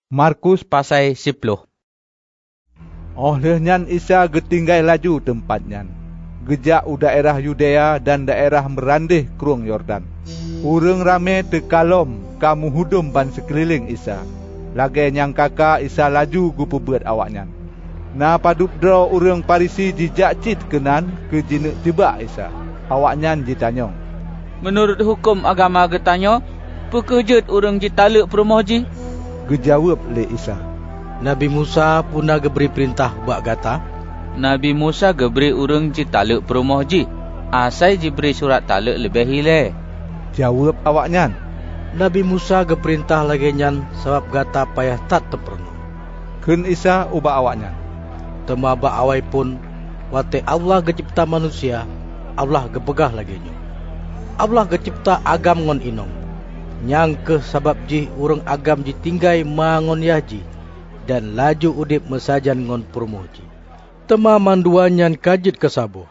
Markus pasal 10. Olehnya Isa getinggai laju tempatnya. Gejak daerah Yudea dan daerah merandih Krung Yordan. Urang rame tekalom kamu hudum ban sekeliling Isa. Lagi yang kakak Isa laju gupebet awaknya. Na padup draw urang Parisi jijak cit kenan ke jinek tiba Isa. Awaknya ditanyong. Menurut hukum agama getanyo, pekejut urang jitaluk perumoh ji? Gejawab le Isa. Nabi Musa puna geberi perintah buat gata. Nabi Musa geberi urang jitaluk perumoh ji. Asai diberi surat taluk lebih hile. Jawab awaknya. Nabi Musa geperintah lagi nyan sebab gata payah tak terpenuh. Ken Isa ubah awaknya. Temaba awai pun wate Allah gecipta manusia, Allah gepegah lagi nyo. Allah gecipta agam ngon inong. Nyang ke sabab ji urang agam ji tinggai mangon yaji dan laju udip mesajan ngon purmoh ji. Tema manduan nyan kajit ke sabo.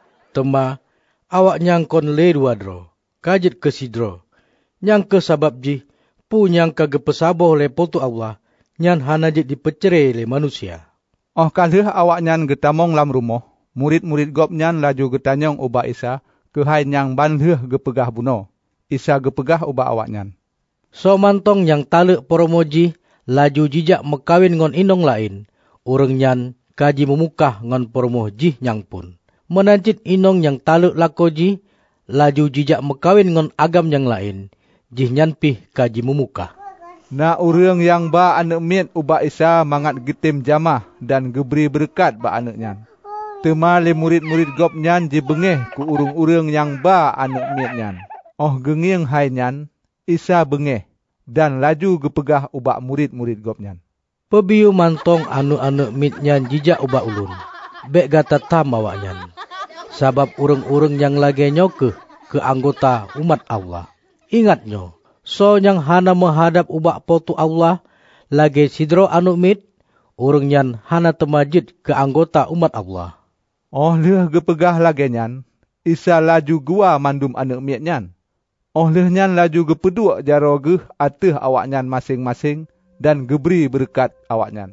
Tema awak nyang kon le dua dro, kajit ke sidro. Nyang ke sabab ji pu nyang ke gepesabo le potu Allah, nyan hanajit dipecere le manusia. Oh kalih awak nyan getamong lam rumah, murid-murid gop nyan laju getanyong ubah Isa, kehai nyang banleh gepegah buno. Isa gepegah ubah awaknya. So mantong yang taluk poromoji laju jijak mekawin ngon inong lain. Urang nyan kaji memukah ngon poromoji nyang pun. Menancit inong yang taluk lakoji laju jijak mekawin ngon agam yang lain. Jih nyan pih kaji memukah. Na urang yang ba anak miet ubah Isa mangat getim jamah dan geberi berkat ba anaknya. Tema le murid-murid gop nyan jibengeh ku urang-urang yang ba anak miet nyan. Oh genging hai nyan, Isa bengeh dan laju gepegah ubak murid-murid gop nyan. Pebiu mantong anu-anu mit nyan jijak ubak ulun. Bek gata tam awak nyan. Sabab urang-urang yang lagi nyoke ke anggota umat Allah. Ingat nyo, so yang hana menghadap ubak potu Allah, lagi sidro anu mit, urang nyan hana temajid ke anggota umat Allah. Oh leh gepegah lagi nyan, Isa laju gua mandum anak miet nyan. Oh lehnyan laju gepeduk jaro geh ateh awaknyan masing-masing dan geberi berkat awaknyan.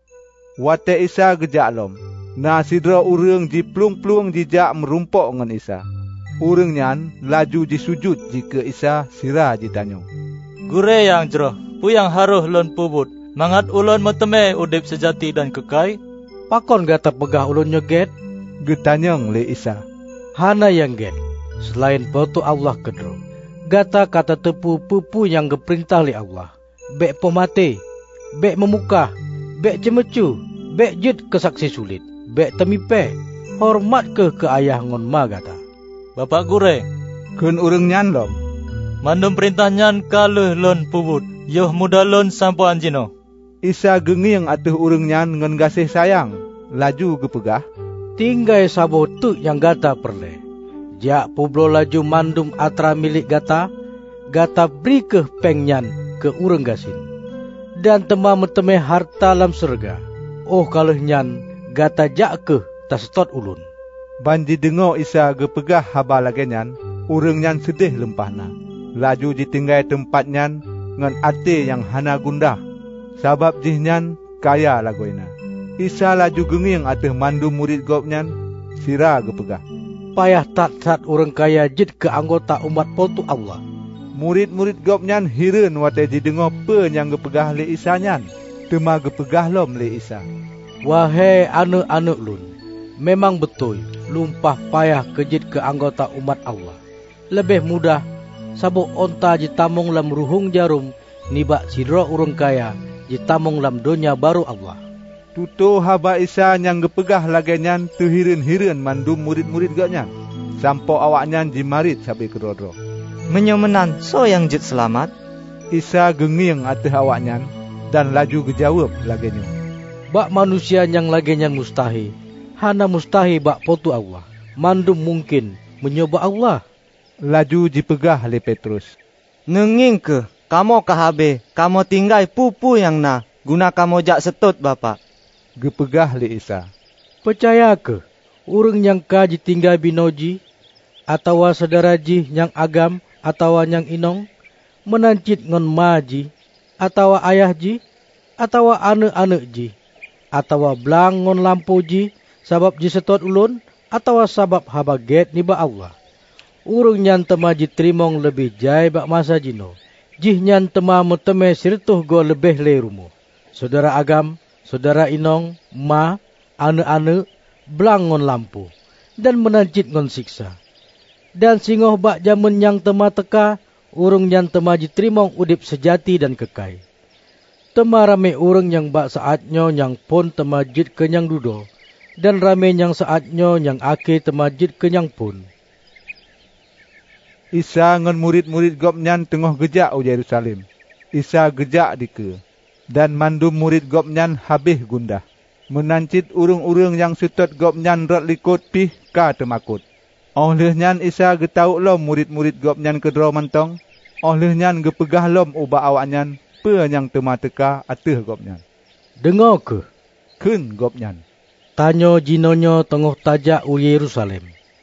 Wate Isa gejak lom. Na sidra urang jiplung-plung jijak merumpok ngan Isa. Urang nyan laju disujud jika Isa sira ditanyong. Gure yang jeroh, pu yang haruh lon pubut, mangat ulon meteme udip sejati dan kekai. Pakon gata pegah ulun nyoget? Getanyong le Isa. Hana yang get, selain potu Allah kedro. Gata kata tepu pupu yang geperintah li Allah. Bek pemate, bek memukah, bek cemecu, bek jid kesaksi sulit, bek temipe, hormat ke ayah ngon ma gata. Bapak gure, Kun urang nyan lom. mandum perintah nyan kaluh lon pubut, yoh muda lon sampo anjino. Isa genging ateh urang nyan ngan gasih sayang, laju gepegah. Tinggai sabo tu yang gata perle. Jak publo laju mandum atra milik gata, gata beri ke pengnyan ke urang gasin. Dan tema meteme harta lam surga. Oh kalau nyan, gata jak ke tastot ulun. Banji dengo Isa gepegah haba lagi nyan, urang nyan sedih lempahna. Laju ditinggai tempat nyan ngan ate yang hana gundah. Sabab jih nyan kaya lagoina. Isa laju genging ateh mandum murid gop nyan, sira gepegah. Payah tak orang kaya jid ke anggota umat potu Allah. Murid-murid gop nyan hireun wate jidengo pe yang gepegah le Isa nyan. Tema gepegah lom le Isa. Wahai anu-anu lun, memang betul lumpah payah kejid ke anggota umat Allah. Lebih mudah sabo onta jitamong lam ruhung jarum nibak sidro urang kaya jitamong lam donya baru Allah. Tuto haba Isa yang gepegah lagi nyan tu hireun-hireun mandum murid-murid gak nyan. Sampo awak nyan jimarit sampai kedodro. Menyomenan so yang jid selamat. Isa genging ateh awak nyan dan laju gejawab lagi nyan. Bak manusia yang lagi nyan mustahi. Hana mustahi bak potu Allah. Mandum mungkin menyoba Allah. Laju dipegah le Petrus. Nenging ke, kamo kahabe, kamo tinggai pupu yang na, guna kamo jak setut bapak. Gepegah le Isa. Percaya ke, urang yang kaji tinggal binoji, atau saudara ji yang agam, atau yang inong, menancit ngon maji, atau ayah ji, atawa anak-anak ji, atawa belang ngon lampu ji, sabab ji setot ulun, atawa sabab habaget ni ba Allah. Urung nyan tema ji terimong lebih jai bak masa jino. Jih nyan tema meteme sirtuh go lebih le rumo. Saudara agam, saudara inong, ma, anak-anak, belang ngon lampu, dan menancit ngon siksa. Dan singoh bak jamun yang tema teka, urung nyan tema ji terimong udip sejati dan kekal. Tema rame urung yang bak saatnyo yang pun tema jit kenyang dudo, dan rame yang saatnyo yang ake tema jit kenyang pun. Isa ngon murid-murid gopnyan tengah gejak u Yerusalem. Isa gejak dike, dan mandum murid gopnyan habis gundah. Menancit urung-urung yang setot gopnyan rot likut pih ka temakut. Oleh-nyan Isa getauk lom murid-murid gopnyan kedro mantong. Oleh-nyan gepegah lom ubah awaknyan pe yang tema teka ateh gopnyan. Dengar ke? Kun gopnyan. Tanyo jinonyo tengah tajak u Yerusalem.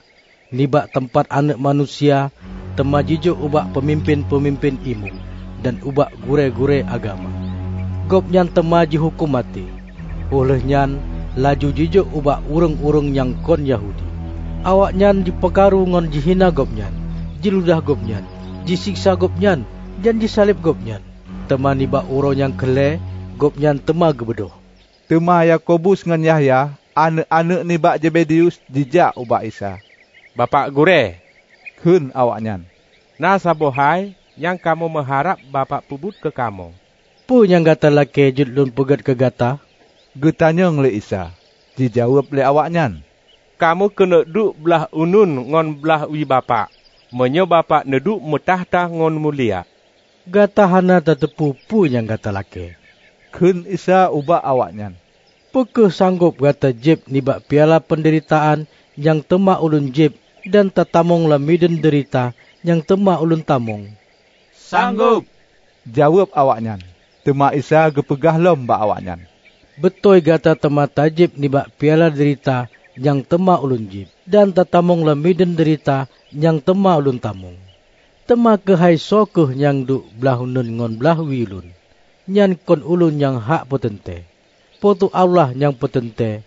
Nibak tempat anak manusia tema jijuk ubak pemimpin-pemimpin imam dan ubak gure-gure agama. Gopnyan tema dihukum mati. Olehnya laju jijuk ubak urung-urung yang kon Yahudi. Awaknyan dipekaru ngon jihina gopnyan, jiludah gopnyan, jisiksa gopnyan, dan disalib gopnyan. Tema nibak urung yang kele, gopnyan tema gebedoh. Tema Yakobus ngan Yahya, anak-anak nibak Jebedius jijak ubak Isa. Bapak gure, Kun awaknyan. na sabohai yang kamu mengharap bapak pubut ke kamu. Pu yang gata laki judlun pegat ke gata? Getanya ngele Isa. Dijawab le awaknyan. Kamu kena duk belah unun ngon belah wi bapak. Menyo bapak neduk metahta ngon mulia. Gata hana tetepu pu yang gata laki. Kun Isa ubak awaknyan. Pekeh sanggup gata jib nibak piala penderitaan yang temak ulun jib dan tatamong lamiden derita yang temak ulun tamong. Sanggup. Jawab awaknyan. Tema Isa gepegah lom bak awaknyan. Betul gata temak tajib nibak piala derita yang temak ulun jib dan tatamong lamiden derita yang temak ulun tamong. Temak kehai sokeh yang duk belah unun ngon belah wi ulun. Nyan kon ulun yang hak petente. Potu Allah yang petente.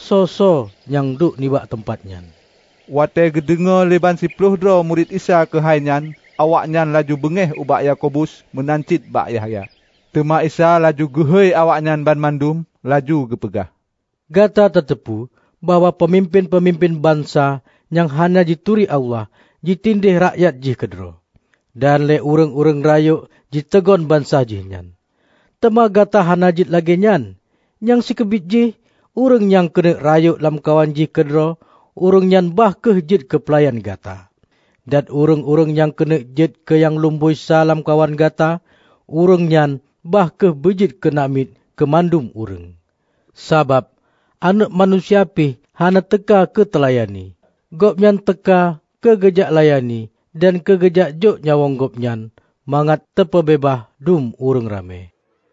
So yang duk nibak tempatnya. Wate gedengar leban 10 dro murid Isa kehainyan, awaknyan laju bengeh ubak Yakobus menancit bak Yahya. Tema Isa laju gehoi awaknyan ban mandum, laju gepegah. Gata tetepu bahwa pemimpin-pemimpin bangsa yang hanya dituri Allah, ditindih rakyat jih kedro. Dan le ureng-ureng rayuk jitegon bangsa jihnya. Tema gata hana jit lagi nyan, yang si kebit jih, ureng yang kena rayuk lam kawan jih kedro, ureng nyan bah ke jit ke pelayan gata. Dan ureng-ureng yang kena jit ke yang lumbui salam kawan gata, ureng nyan bah ke bejit ke namit ke mandum ureng. Sabab, anak manusia pih hana teka ke telayani. Gopnyan teka ke gejak layani dan ke gejak jok nyawang gopnyan, mangat tepebebah dum ureng rame.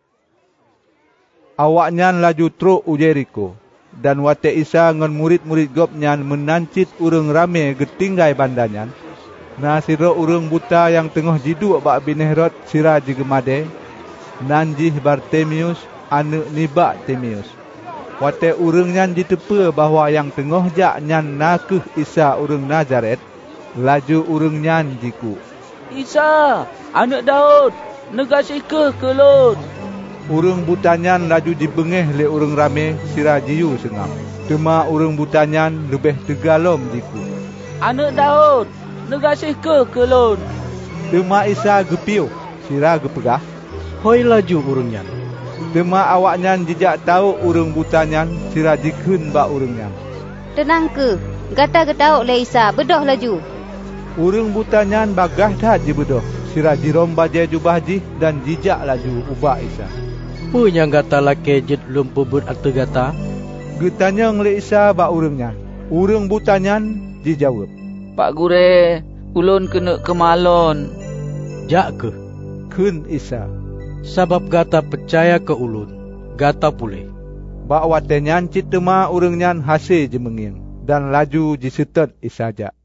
Awaknyan laju truk u Jericho. Dan wate Isa ngon murid-murid gopnyan menancit ureng rame getinggai bandanyan. Na siro ureng buta yang tengah jiduk bak binehrot sira jigemade. Nanjih Bartemius, anak nibak Timius. Wate ureng nyan ditepe bahawa yang tengah jak nyan nakeh Isa ureng Nazaret. Laju ureng nyan jiku. Isa, anak Daud, negasih ke lon. Ureng butanyan laju dibengeh le ureng rame sira jiu sengam. Tema ureng butanyan lebih tegalom jiku. Anak Daud, negasih ke lon. Tema Isa gepiu, sira gepegah. Hoi laju urengnya. Tema awaknyan jejak tahu ureng butanyan sira jikun bak urengnya. Tenang ke? Gata getauk le Isa, bedoh laju. Ureng butanyan bagah dah je bedoh. Sira jirom baje jubah jih dan jijak laju ubak Isa. Pu yang gata laki jit lum pubut atau gata? Getanya ngele Isa bak urengnya. Ureng butanyan dijawab. Pak Gure, ulun kena kemalon. Jak ke? Kun Isa. Sabab gata percaya ke ulun, gata pulih. Bak watenyan cit tema urengnya hasil je menging. Dan laju jisetet Isa jak.